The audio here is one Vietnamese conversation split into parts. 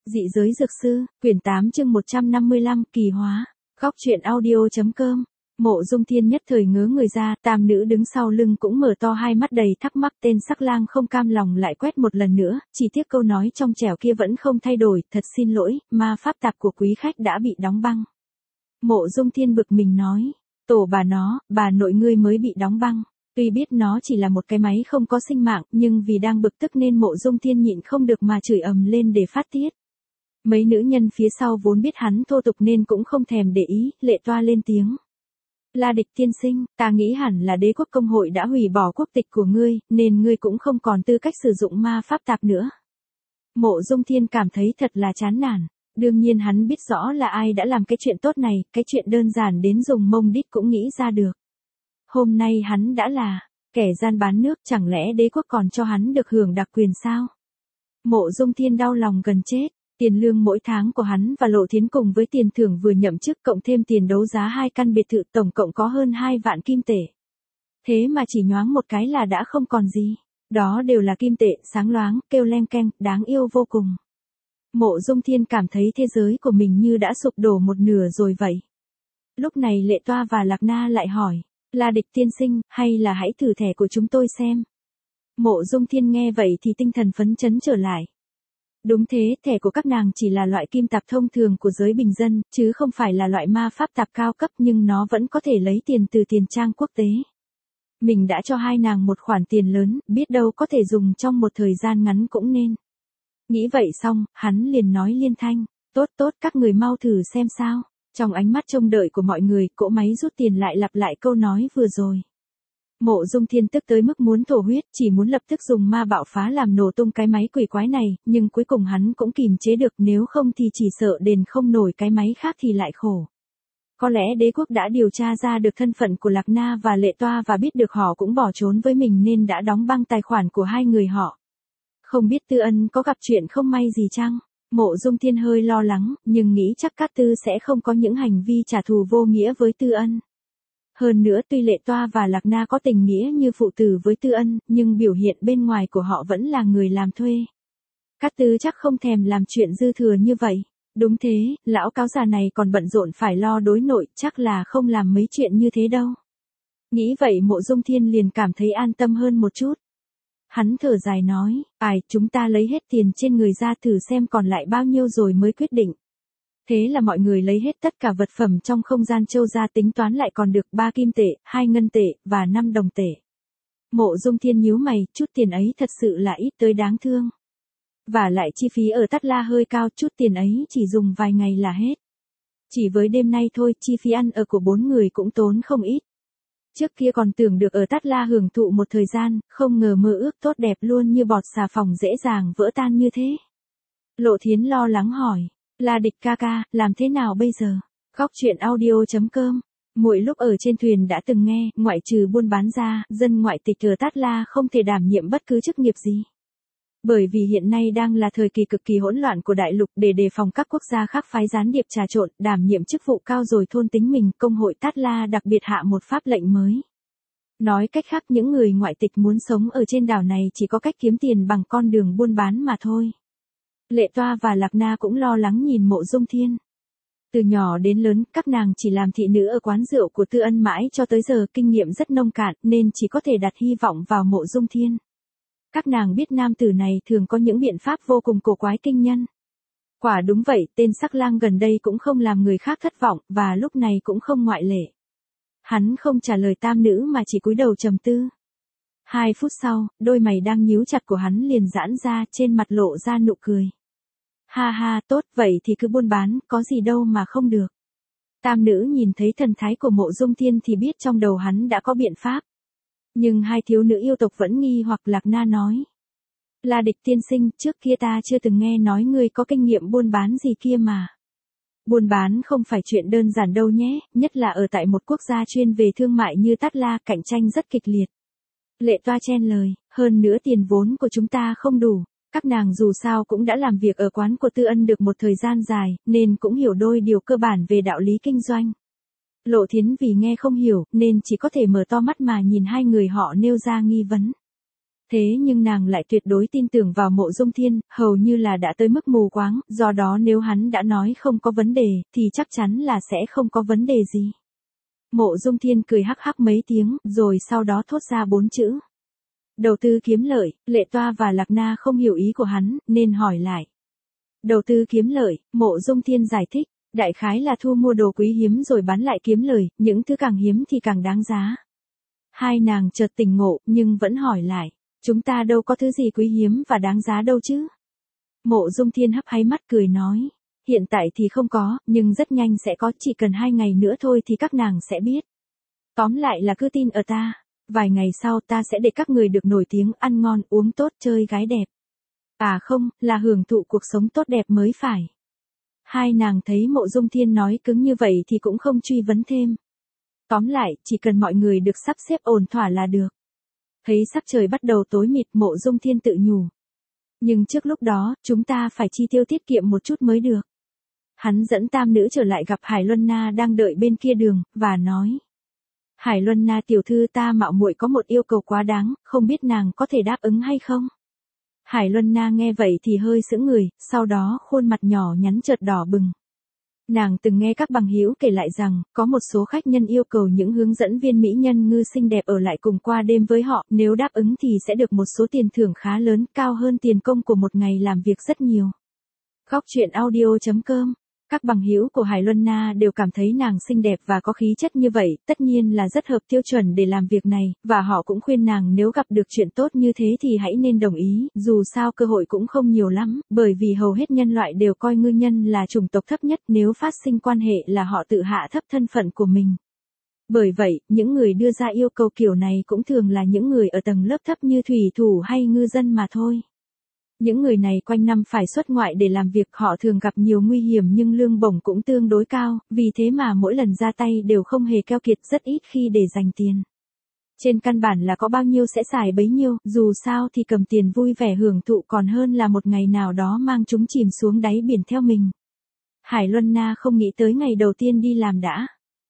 Dị giới dược sư, quyển 8 chương 155, kỳ hóa. Góc truyện audio.com. Mộ Dung Thiên nhất thời ngớ người ra, tam nữ đứng sau lưng cũng mở to hai mắt đầy thắc mắc, tên sắc lang không cam lòng lại quét một lần nữa, chỉ tiếc câu nói trong trẻo kia vẫn không thay đổi, thật xin lỗi, ma pháp tạp của quý khách đã bị đóng băng. Mộ Dung Thiên bực mình nói, tổ bà nó, bà nội ngươi mới bị đóng băng. Tuy biết nó chỉ là một cái máy không có sinh mạng, nhưng vì đang bực tức nên Mộ Dung Thiên nhịn không được mà chửi ầm lên để phát tiết. Mấy nữ nhân phía sau vốn biết hắn thô tục nên cũng không thèm để ý, Lệ Toa lên tiếng. La Địch tiên sinh, ta nghĩ hẳn là đế quốc công hội đã hủy bỏ quốc tịch của ngươi, nên ngươi cũng không còn tư cách sử dụng ma pháp tạp nữa. Mộ Dung Thiên cảm thấy thật là chán nản. Đương nhiên hắn biết rõ là ai đã làm cái chuyện tốt này, cái chuyện đơn giản đến dùng mông đít cũng nghĩ ra được. Hôm nay hắn đã là kẻ gian bán nước, chẳng lẽ đế quốc còn cho hắn được hưởng đặc quyền sao? Mộ Dung Thiên đau lòng gần chết. Tiền lương mỗi tháng của hắn và Lộ Thiến cùng với tiền thưởng vừa nhậm chức cộng thêm tiền đấu giá 2 căn biệt thự tổng cộng có hơn 2 vạn kim tệ. Thế mà chỉ nhoáng một cái là đã không còn gì. Đó đều là kim tệ, sáng loáng, kêu leng keng, đáng yêu vô cùng. Mộ Dung Thiên cảm thấy thế giới của mình như đã sụp đổ một nửa rồi vậy. Lúc này Lệ Toa và Lạc Na lại hỏi, La Địch tiên sinh, hay là hãy thử thẻ của chúng tôi xem. Mộ Dung Thiên nghe vậy thì tinh thần phấn chấn trở lại. Đúng thế, thẻ của các nàng chỉ là loại kim tạp thông thường của giới bình dân, chứ không phải là loại ma pháp tạp cao cấp, nhưng nó vẫn có thể lấy tiền từ tiền trang quốc tế. Mình đã cho hai nàng một khoản tiền lớn, biết đâu có thể dùng trong một thời gian ngắn cũng nên. Nghĩ vậy xong, hắn liền nói liên thanh, tốt tốt các người mau thử xem sao. Trong ánh mắt trông đợi của mọi người, cỗ máy rút tiền lại lặp lại câu nói vừa rồi. Mộ Dung Thiên tức tới mức muốn thổ huyết, chỉ muốn lập tức dùng ma bạo phá làm nổ tung cái máy quỷ quái này, nhưng cuối cùng hắn cũng kìm chế được, nếu không thì chỉ sợ đền không nổi cái máy khác thì lại khổ. Có lẽ đế quốc đã điều tra ra được thân phận của Lạc Na và Lệ Toa và biết được họ cũng bỏ trốn với mình nên đã đóng băng tài khoản của hai người họ. Không biết Tư Ân có gặp chuyện không may gì chăng? Mộ Dung Thiên hơi lo lắng, nhưng nghĩ chắc Cát Tư sẽ không có những hành vi trả thù vô nghĩa với Tư Ân. Hơn nữa tuy Lệ Toa và Lạc Na có tình nghĩa như phụ tử với Tư Ân, nhưng biểu hiện bên ngoài của họ vẫn là người làm thuê. Cát Tư chắc không thèm làm chuyện dư thừa như vậy. Đúng thế, lão cáo già này còn bận rộn phải lo đối nội, chắc là không làm mấy chuyện như thế đâu. Nghĩ vậy Mộ Dung Thiên liền cảm thấy an tâm hơn một chút. Hắn thở dài nói, chúng ta lấy hết tiền trên người ra thử xem còn lại bao nhiêu rồi mới quyết định. Thế là mọi người lấy hết tất cả vật phẩm trong không gian châu ra tính toán lại còn được 3 kim tệ, 2 ngân tệ, và 5 đồng tệ. Mộ Dung Thiên nhíu mày, chút tiền ấy thật sự là ít tới đáng thương. Và lại chi phí ở Tát La hơi cao, chút tiền ấy chỉ dùng vài ngày là hết. Chỉ với đêm nay thôi, chi phí ăn ở của 4 người cũng tốn không ít. Trước kia còn tưởng được ở Tát La hưởng thụ một thời gian, không ngờ mơ ước tốt đẹp luôn như bọt xà phòng dễ dàng vỡ tan như thế. Lộ Thiến lo lắng hỏi. La Địch ca ca, làm thế nào bây giờ? Góc truyện audio.com. Mỗi lúc ở trên thuyền đã từng nghe, ngoại trừ buôn bán ra, dân ngoại tịch ở Tát La không thể đảm nhiệm bất cứ chức nghiệp gì. Bởi vì hiện nay đang là thời kỳ cực kỳ hỗn loạn của đại lục, để đề phòng các quốc gia khác phái gián điệp trà trộn, đảm nhiệm chức vụ cao rồi thôn tính mình, công hội Tát La đặc biệt hạ một pháp lệnh mới. Nói cách khác, những người ngoại tịch muốn sống ở trên đảo này chỉ có cách kiếm tiền bằng con đường buôn bán mà thôi. Lệ Toa và Lạc Na cũng lo lắng nhìn Mộ Dung Thiên. Từ nhỏ đến lớn, các nàng chỉ làm thị nữ ở quán rượu của Tư Ân mãi cho tới giờ, kinh nghiệm rất nông cạn, nên chỉ có thể đặt hy vọng vào Mộ Dung Thiên. Các nàng biết nam tử này thường có những biện pháp vô cùng cổ quái kinh nhân. Quả đúng vậy, tên sắc lang gần đây cũng không làm người khác thất vọng, và lúc này cũng không ngoại lệ. Hắn không trả lời tam nữ mà chỉ cúi đầu trầm tư. 2 phút sau, đôi mày đang nhíu chặt của hắn liền giãn ra, trên mặt lộ ra nụ cười. Ha ha, tốt, vậy thì cứ buôn bán, có gì đâu mà không được. Tam nữ nhìn thấy thần thái của Mộ Dung Thiên thì biết trong đầu hắn đã có biện pháp. Nhưng hai thiếu nữ yêu tộc vẫn nghi hoặc. Lạc Na nói. La Địch tiên sinh, trước kia ta chưa từng nghe nói ngươi có kinh nghiệm buôn bán gì kia mà. Buôn bán không phải chuyện đơn giản đâu nhé, nhất là ở tại một quốc gia chuyên về thương mại như Tát La, cạnh tranh rất kịch liệt. Lệ Toa chen lời, hơn nữa tiền vốn của chúng ta không đủ. Các nàng dù sao cũng đã làm việc ở quán của Tư Ân được một thời gian dài, nên cũng hiểu đôi điều cơ bản về đạo lý kinh doanh. Lộ Thiến vì nghe không hiểu, nên chỉ có thể mở to mắt mà nhìn hai người họ nêu ra nghi vấn. Thế nhưng nàng lại tuyệt đối tin tưởng vào Mộ Dung Thiên, hầu như là đã tới mức mù quáng, do đó nếu hắn đã nói không có vấn đề, thì chắc chắn là sẽ không có vấn đề gì. Mộ Dung Thiên cười hắc hắc mấy tiếng, rồi sau đó thốt ra 4 chữ. Đầu tư kiếm lợi. Lệ Toa và Lạc Na không hiểu ý của hắn, nên hỏi lại. Đầu tư kiếm lợi. Mộ Dung Thiên giải thích, đại khái là thu mua đồ quý hiếm rồi bán lại kiếm lời, những thứ càng hiếm thì càng đáng giá. Hai nàng chợt tỉnh ngộ, nhưng vẫn hỏi lại, chúng ta đâu có thứ gì quý hiếm và đáng giá đâu chứ. Mộ Dung Thiên hấp háy mắt cười nói, hiện tại thì không có, nhưng rất nhanh sẽ có, chỉ cần 2 ngày nữa thôi thì các nàng sẽ biết. Tóm lại là cứ tin ở ta, vài ngày sau ta sẽ để các người được nổi tiếng, ăn ngon, uống tốt, chơi gái đẹp. À không, là hưởng thụ cuộc sống tốt đẹp mới phải. Hai nàng thấy Mộ Dung Thiên nói cứng như vậy thì cũng không truy vấn thêm. Tóm lại, chỉ cần mọi người được sắp xếp ổn thỏa là được. Thấy sắc trời bắt đầu tối mịt, Mộ Dung Thiên tự nhủ. Nhưng trước lúc đó, chúng ta phải chi tiêu tiết kiệm một chút mới được. Hắn dẫn tam nữ trở lại gặp Hải Luân Na đang đợi bên kia đường, và nói. Hải Luân Na tiểu thư, ta mạo muội có một yêu cầu quá đáng, không biết nàng có thể đáp ứng hay không? Hải Luân Na nghe vậy thì hơi sững người, sau đó khuôn mặt nhỏ nhắn chợt đỏ bừng. Nàng từng nghe các bằng hữu kể lại rằng, có một số khách nhân yêu cầu những hướng dẫn viên mỹ nhân ngư xinh đẹp ở lại cùng qua đêm với họ, nếu đáp ứng thì sẽ được một số tiền thưởng khá lớn, cao hơn tiền công của một ngày làm việc rất nhiều. Góc truyện audio.com. Các bằng hữu của Hải Luân Na đều cảm thấy nàng xinh đẹp và có khí chất như vậy, tất nhiên là rất hợp tiêu chuẩn để làm việc này, và họ cũng khuyên nàng nếu gặp được chuyện tốt như thế thì hãy nên đồng ý, dù sao cơ hội cũng không nhiều lắm, bởi vì hầu hết nhân loại đều coi ngư nhân là chủng tộc thấp nhất, nếu phát sinh quan hệ là họ tự hạ thấp thân phận của mình. Bởi vậy, những người đưa ra yêu cầu kiểu này cũng thường là những người ở tầng lớp thấp như thủy thủ hay ngư dân mà thôi. Những người này quanh năm phải xuất ngoại để làm việc, họ thường gặp nhiều nguy hiểm nhưng lương bổng cũng tương đối cao, vì thế mà mỗi lần ra tay đều không hề keo kiệt, rất ít khi để dành tiền. Trên căn bản là có bao nhiêu sẽ xài bấy nhiêu, dù sao thì cầm tiền vui vẻ hưởng thụ còn hơn là một ngày nào đó mang chúng chìm xuống đáy biển theo mình. Hải Luân Na không nghĩ tới ngày đầu tiên đi làm đã.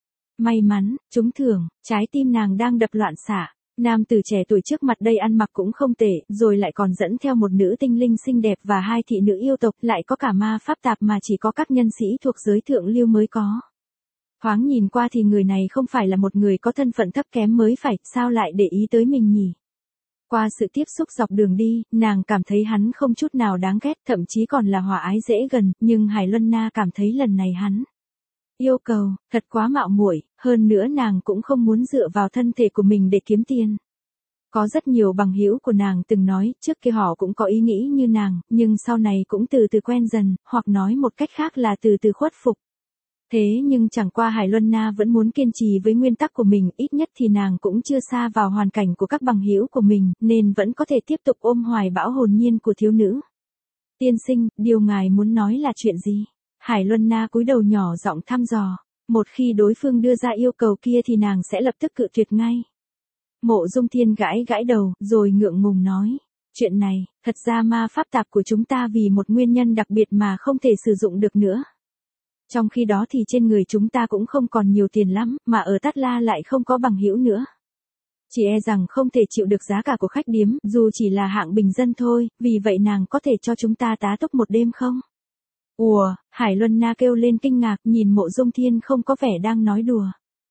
May mắn, trúng thưởng, trái tim nàng đang đập loạn xạ. Nam tử trẻ tuổi trước mặt đây ăn mặc cũng không tệ, rồi lại còn dẫn theo một nữ tinh linh xinh đẹp và 2 thị nữ yêu tộc, lại có cả ma pháp tạp mà chỉ có các nhân sĩ thuộc giới thượng lưu mới có. Thoáng nhìn qua thì người này không phải là một người có thân phận thấp kém mới phải, sao lại để ý tới mình nhỉ? Qua sự tiếp xúc dọc đường đi, nàng cảm thấy hắn không chút nào đáng ghét, thậm chí còn là hòa ái dễ gần, nhưng Hải Luân Na cảm thấy lần này hắn yêu cầu, thật quá mạo muội, hơn nữa nàng cũng không muốn dựa vào thân thể của mình để kiếm tiền. Có rất nhiều bằng hữu của nàng từng nói, trước kia họ cũng có ý nghĩ như nàng, nhưng sau này cũng từ từ quen dần, hoặc nói một cách khác là từ từ khuất phục. Thế nhưng chẳng qua Hải Luân Na vẫn muốn kiên trì với nguyên tắc của mình, ít nhất thì nàng cũng chưa sa vào hoàn cảnh của các bằng hữu của mình, nên vẫn có thể tiếp tục ôm hoài bão hồn nhiên của thiếu nữ. Tiên sinh, điều ngài muốn nói là chuyện gì? Hải Luân Na cúi đầu nhỏ giọng thăm dò, một khi đối phương đưa ra yêu cầu kia thì nàng sẽ lập tức cự tuyệt ngay. Mộ Dung Thiên gãi gãi đầu, rồi ngượng ngùng nói, chuyện này, thật ra ma pháp tạp của chúng ta vì một nguyên nhân đặc biệt mà không thể sử dụng được nữa. Trong khi đó thì trên người chúng ta cũng không còn nhiều tiền lắm, mà ở Tát La lại không có bằng hữu nữa. Chỉ e rằng không thể chịu được giá cả của khách điếm, dù chỉ là hạng bình dân thôi, vì vậy nàng có thể cho chúng ta tá túc một đêm không? Ùa, Hải Luân Na kêu lên kinh ngạc, nhìn Mộ Dung Thiên không có vẻ đang nói đùa.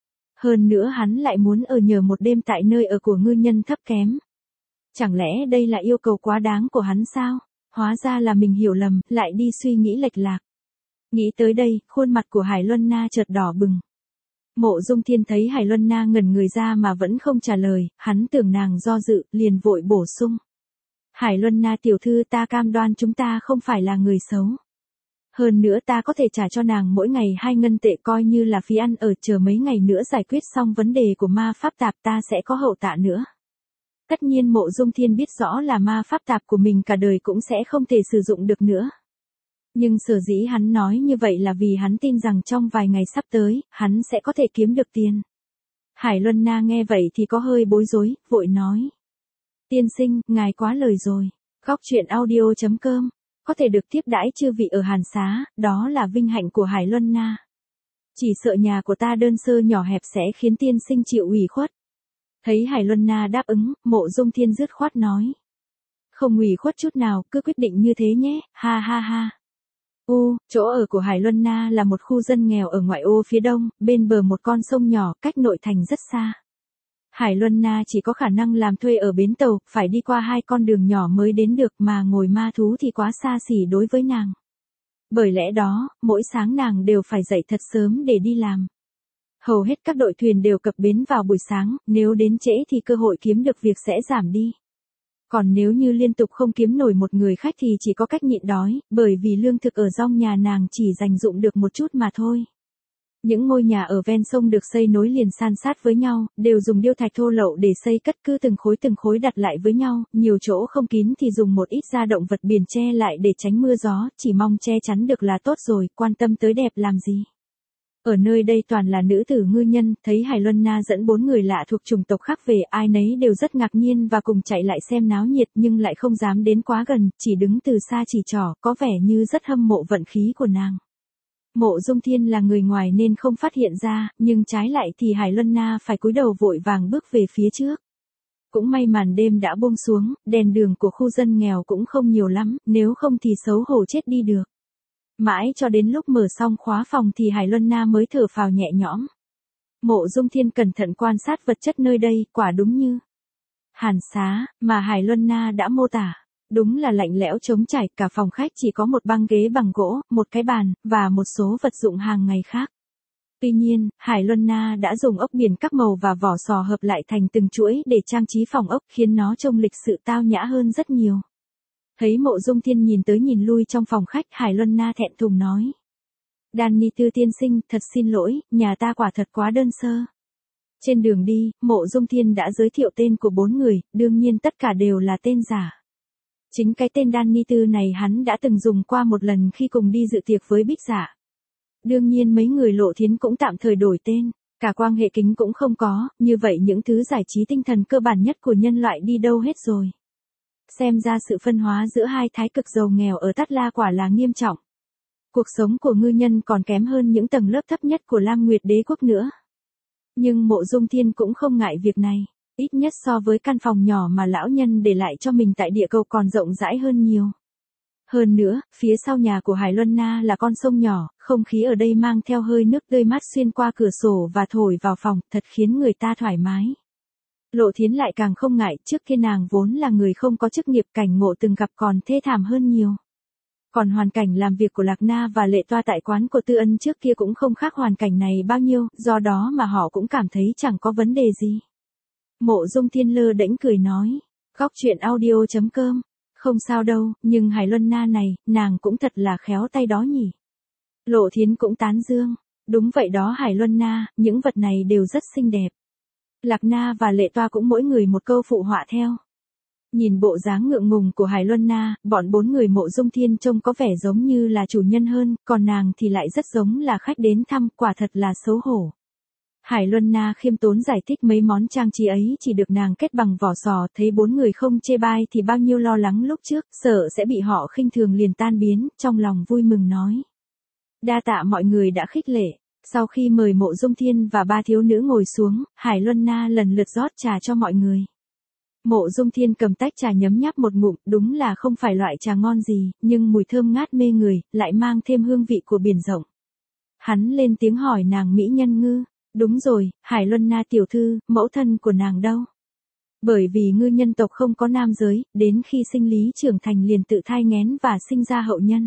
Hơn nữa hắn lại muốn ở nhờ một đêm tại nơi ở của ngư nhân thấp kém. Chẳng lẽ đây là yêu cầu quá đáng của hắn sao? Hóa ra là mình hiểu lầm, lại đi suy nghĩ lệch lạc. Nghĩ tới đây, khuôn mặt của Hải Luân Na chợt đỏ bừng. Mộ Dung Thiên thấy Hải Luân Na ngẩn người ra mà vẫn không trả lời, hắn tưởng nàng do dự, liền vội bổ sung. Hải Luân Na tiểu thư, ta cam đoan chúng ta không phải là người xấu. Hơn nữa ta có thể trả cho nàng mỗi ngày 2 ngân tệ coi như là phí ăn ở, chờ mấy ngày nữa giải quyết xong vấn đề của ma pháp tạp ta sẽ có hậu tạ nữa. Tất nhiên Mộ Dung Thiên biết rõ là ma pháp tạp của mình cả đời cũng sẽ không thể sử dụng được nữa. Nhưng sở dĩ hắn nói như vậy là vì hắn tin rằng trong vài ngày sắp tới, hắn sẽ có thể kiếm được tiền. Hải Luân Na nghe vậy thì có hơi bối rối, vội nói. Tiên sinh, ngài quá lời rồi. Góc truyện audio.com. Có thể được tiếp đãi chư vị ở Hàn Xá, đó là vinh hạnh của Hải Luân Na. Chỉ sợ nhà của ta đơn sơ nhỏ hẹp sẽ khiến tiên sinh chịu ủy khuất. Thấy Hải Luân Na đáp ứng, Mộ Dung Thiên dứt khoát nói. không ủy khuất chút nào, cứ quyết định như thế nhé, ha ha ha. Chỗ ở của Hải Luân Na là một khu dân nghèo ở ngoại ô phía đông, bên bờ một con sông nhỏ, cách nội thành rất xa. Hải Luân Na chỉ có khả năng làm thuê ở bến tàu, phải đi qua 2 con đường nhỏ mới đến được, mà ngồi ma thú thì quá xa xỉ đối với nàng. Bởi lẽ đó, mỗi sáng nàng đều phải dậy thật sớm để đi làm. Hầu hết các đội thuyền đều cập bến vào buổi sáng, nếu đến trễ thì cơ hội kiếm được việc sẽ giảm đi. Còn nếu như liên tục không kiếm nổi một người khách thì chỉ có cách nhịn đói, bởi vì lương thực ở trong nhà nàng chỉ dành dụm được một chút mà thôi. Những ngôi nhà ở ven sông được xây nối liền san sát với nhau, đều dùng điêu thạch thô lậu để xây cất cứ từng khối đặt lại với nhau, nhiều chỗ không kín thì dùng một ít da động vật biển che lại để tránh mưa gió, chỉ mong che chắn được là tốt rồi, quan tâm tới đẹp làm gì. Ở nơi đây toàn là nữ tử ngư nhân, thấy Hải Luân Na dẫn 4 người lạ thuộc chủng tộc khác về, ai nấy đều rất ngạc nhiên và cùng chạy lại xem náo nhiệt nhưng lại không dám đến quá gần, chỉ đứng từ xa chỉ trỏ, có vẻ như rất hâm mộ vận khí của nàng. Mộ Dung Thiên là người ngoài nên không phát hiện ra, nhưng trái lại thì Hải Luân Na phải cúi đầu vội vàng bước về phía trước. Cũng may màn đêm đã buông xuống, đèn đường của khu dân nghèo cũng không nhiều lắm, nếu không thì xấu hổ chết đi được. Mãi cho đến lúc mở xong khóa phòng thì Hải Luân Na mới thở phào nhẹ nhõm. Mộ Dung Thiên cẩn thận quan sát vật chất nơi đây, quả đúng như hàn xá mà Hải Luân Na đã mô tả. Đúng là lạnh lẽo trống trải, cả phòng khách chỉ có một băng ghế bằng gỗ, một cái bàn, và một số vật dụng hàng ngày khác. Tuy nhiên, Hải Luân Na đã dùng ốc biển các màu và vỏ sò hợp lại thành từng chuỗi để trang trí phòng ốc, khiến nó trông lịch sự tao nhã hơn rất nhiều. Thấy Mộ Dung Thiên nhìn tới nhìn lui trong phòng khách, Hải Luân Na thẹn thùng nói. Danny Tư tiên sinh, thật xin lỗi, nhà ta quả thật quá đơn sơ. Trên đường đi, Mộ Dung Thiên đã giới thiệu tên của 4 người, đương nhiên tất cả đều là tên giả. Chính cái tên Danny Tư này hắn đã từng dùng qua một lần khi cùng đi dự tiệc với Bích Dạ. Đương nhiên mấy người Lộ Thiến cũng tạm thời đổi tên, cả quan hệ kính cũng không có, như vậy những thứ giải trí tinh thần cơ bản nhất của nhân loại đi đâu hết rồi. Xem ra sự phân hóa giữa hai thái cực giàu nghèo ở Tát La quả là nghiêm trọng. Cuộc sống của ngư nhân còn kém hơn những tầng lớp thấp nhất của Lam Nguyệt Đế quốc nữa. Nhưng Mộ Dung Thiên cũng không ngại việc này, ít nhất so với căn phòng nhỏ mà lão nhân để lại cho mình tại địa cầu còn rộng rãi hơn nhiều. Hơn nữa, phía sau nhà của Hải Luân Na là con sông nhỏ, không khí ở đây mang theo hơi nước tươi mát xuyên qua cửa sổ và thổi vào phòng, thật khiến người ta thoải mái. Lộ Thiến lại càng không ngại, trước kia nàng vốn là người không có chức nghiệp, cảnh ngộ từng gặp còn thê thảm hơn nhiều. Còn hoàn cảnh làm việc của Lạc Na và Lệ Toa tại quán của Tư Ân trước kia cũng không khác hoàn cảnh này bao nhiêu, do đó mà họ cũng cảm thấy chẳng có vấn đề gì. Mộ Dung Thiên lơ đễnh cười nói, góc chuyện audio.com, không sao đâu, nhưng Hải Luân Na này, nàng cũng thật là khéo tay đó nhỉ. Lộ Thiến cũng tán dương, đúng vậy đó Hải Luân Na, những vật này đều rất xinh đẹp. Lạc Na và Lệ Toa cũng mỗi người một câu phụ họa theo. Nhìn bộ dáng ngượng ngùng của Hải Luân Na, bọn 4 người Mộ Dung Thiên trông có vẻ giống như là chủ nhân hơn, còn nàng thì lại rất giống là khách đến thăm, quả thật là xấu hổ. Hải Luân Na khiêm tốn giải thích mấy món trang trí ấy chỉ được nàng kết bằng vỏ sò, thấy 4 người không chê bai thì bao nhiêu lo lắng lúc trước, sợ sẽ bị họ khinh thường liền tan biến, trong lòng vui mừng nói. Đa tạ mọi người đã khích lệ. Sau khi mời Mộ Dung Thiên và 3 thiếu nữ ngồi xuống, Hải Luân Na lần lượt rót trà cho mọi người. Mộ Dung Thiên cầm tách trà nhấm nháp một ngụm, đúng là không phải loại trà ngon gì, nhưng mùi thơm ngát mê người, lại mang thêm hương vị của biển rộng. Hắn lên tiếng hỏi nàng mỹ nhân ngư, đúng rồi, Hải Luân Na tiểu thư, mẫu thân của nàng đâu? Bởi vì ngư nhân tộc không có nam giới, đến khi sinh lý trưởng thành liền tự thai nghén và sinh ra hậu nhân.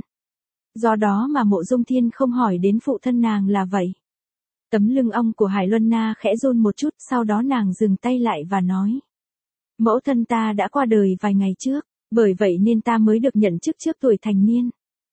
Do đó mà Mộ Dung Thiên không hỏi đến phụ thân nàng là vậy. Tấm lưng ong của Hải Luân Na khẽ run một chút, sau đó nàng dừng tay lại và nói. Mẫu thân ta đã qua đời vài ngày trước, bởi vậy nên ta mới được nhận chức trước tuổi thành niên.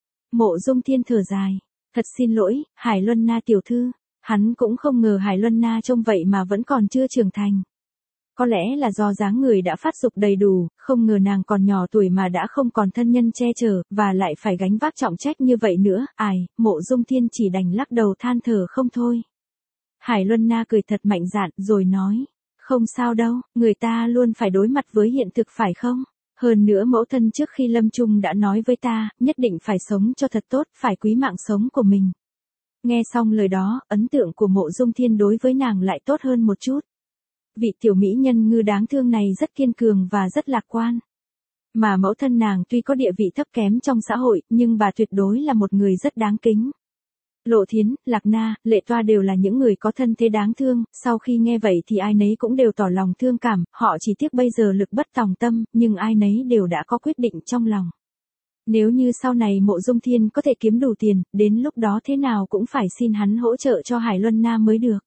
Mộ Dung Thiên thở dài, thật xin lỗi, Hải Luân Na tiểu thư, hắn cũng không ngờ Hải Luân Na trông vậy mà vẫn còn chưa trưởng thành. Có lẽ là do dáng người đã phát dục đầy đủ, không ngờ nàng còn nhỏ tuổi mà đã không còn thân nhân che chở, và lại phải gánh vác trọng trách như vậy nữa, Mộ Dung Thiên chỉ đành lắc đầu than thở không thôi. Hải Luân Na cười thật mạnh dạn, rồi nói, không sao đâu, người ta luôn phải đối mặt với hiện thực phải không? Hơn nữa mẫu thân trước khi lâm chung đã nói với ta, nhất định phải sống cho thật tốt, phải quý mạng sống của mình. Nghe xong lời đó, ấn tượng của Mộ Dung Thiên đối với nàng lại tốt hơn một chút. Vị tiểu mỹ nhân ngư đáng thương này rất kiên cường và rất lạc quan. Mà mẫu thân nàng tuy có địa vị thấp kém trong xã hội, nhưng bà tuyệt đối là một người rất đáng kính. Lộ Thiến, Lạc Na, Lệ Toa đều là những người có thân thế đáng thương, sau khi nghe vậy thì ai nấy cũng đều tỏ lòng thương cảm, họ chỉ tiếc bây giờ lực bất tòng tâm, nhưng ai nấy đều đã có quyết định trong lòng. Nếu như sau này Mộ Dung Thiên có thể kiếm đủ tiền, đến lúc đó thế nào cũng phải xin hắn hỗ trợ cho Hải Luân Na mới được.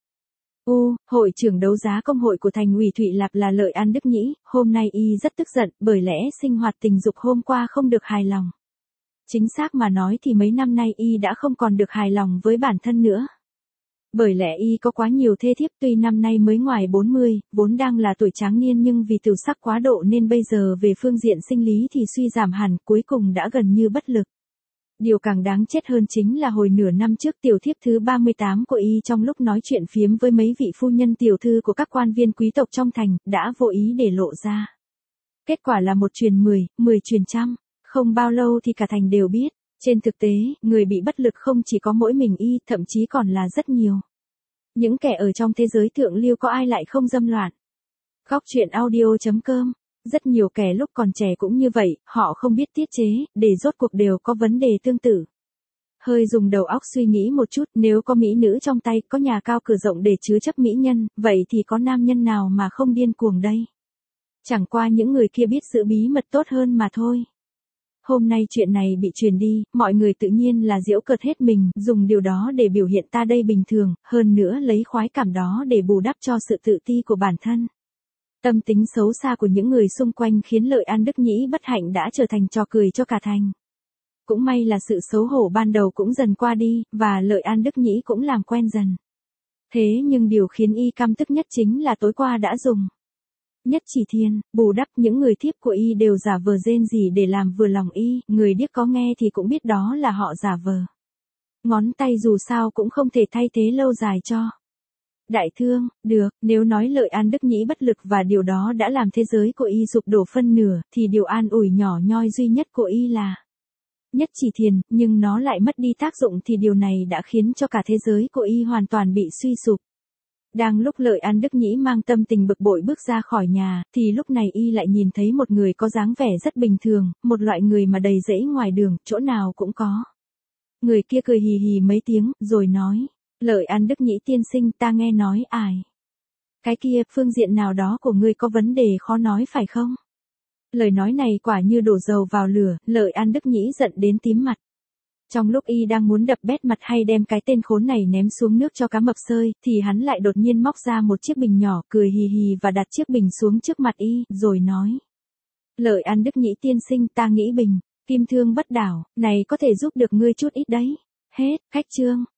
Hội trưởng đấu giá công hội của thành ủy Thụy Lạc là Lợi An Đức Nhĩ, hôm nay y rất tức giận, bởi lẽ sinh hoạt tình dục hôm qua không được hài lòng. Chính xác mà nói thì mấy năm nay y đã không còn được hài lòng với bản thân nữa. Bởi lẽ y có quá nhiều thê thiếp, tuy năm nay mới ngoài 40, vốn đang là tuổi tráng niên, nhưng vì tiểu sắc quá độ nên bây giờ về phương diện sinh lý thì suy giảm hẳn, cuối cùng đã gần như bất lực. Điều càng đáng chết hơn chính là hồi nửa năm trước tiểu thiếp thứ 38 của y trong lúc nói chuyện phiếm với mấy vị phu nhân tiểu thư của các quan viên quý tộc trong thành, đã vô ý để lộ ra. Kết quả là một truyền 10, 10 truyền trăm, không bao lâu thì cả thành đều biết. Trên thực tế, người bị bất lực không chỉ có mỗi mình y, thậm chí còn là rất nhiều. Những kẻ ở trong thế giới thượng lưu có ai lại không dâm loạn. Góc truyện audio.com. Rất nhiều kẻ lúc còn trẻ cũng như vậy, họ không biết tiết chế, để rốt cuộc đều có vấn đề tương tự. Hơi dùng đầu óc suy nghĩ một chút, nếu có mỹ nữ trong tay, có nhà cao cửa rộng để chứa chấp mỹ nhân, vậy thì có nam nhân nào mà không điên cuồng đây? Chẳng qua những người kia biết giữ bí mật tốt hơn mà thôi. Hôm nay chuyện này bị truyền đi, mọi người tự nhiên là giễu cợt hết mình, dùng điều đó để biểu hiện ta đây bình thường, hơn nữa lấy khoái cảm đó để bù đắp cho sự tự ti của bản thân. Tâm tính xấu xa của những người xung quanh khiến Lợi An Đức Nhĩ bất hạnh đã trở thành trò cười cho cả thành. Cũng may là sự xấu hổ ban đầu cũng dần qua đi, và Lợi An Đức Nhĩ cũng làm quen dần. Thế nhưng điều khiến y căm tức nhất chính là tối qua đã dùng Nhất Chỉ Thiên, bù đắp những người thiếp của y đều giả vờ rên rỉ để làm vừa lòng y, người điếc có nghe thì cũng biết đó là họ giả vờ. Ngón tay dù sao cũng không thể thay thế lâu dài cho. Đại thương, được, nếu nói Lợi An Đức Nhĩ bất lực và điều đó đã làm thế giới của y sụp đổ phân nửa, thì điều an ủi nhỏ nhoi duy nhất của y là Nhất Chỉ Thiền, nhưng nó lại mất đi tác dụng thì điều này đã khiến cho cả thế giới của y hoàn toàn bị suy sụp. Đang lúc Lợi An Đức Nhĩ mang tâm tình bực bội bước ra khỏi nhà, thì lúc này y lại nhìn thấy một người có dáng vẻ rất bình thường, một loại người mà đầy rẫy ngoài đường, chỗ nào cũng có. Người kia cười hì hì mấy tiếng, rồi nói, Lợi An Đức Nhĩ tiên sinh, ta nghe nói cái kia, phương diện nào đó của ngươi có vấn đề khó nói phải không? Lời nói này quả như đổ dầu vào lửa, Lợi An Đức Nhĩ giận đến tím mặt. Trong lúc y đang muốn đập bét mặt hay đem cái tên khốn này ném xuống nước cho cá mập sơi, thì hắn lại đột nhiên móc ra một chiếc bình nhỏ, cười hì hì và đặt chiếc bình xuống trước mặt y, rồi nói. Lợi An Đức Nhĩ tiên sinh, ta nghĩ bình kim thương bất đảo này có thể giúp được ngươi chút ít đấy. Hết, khách chương.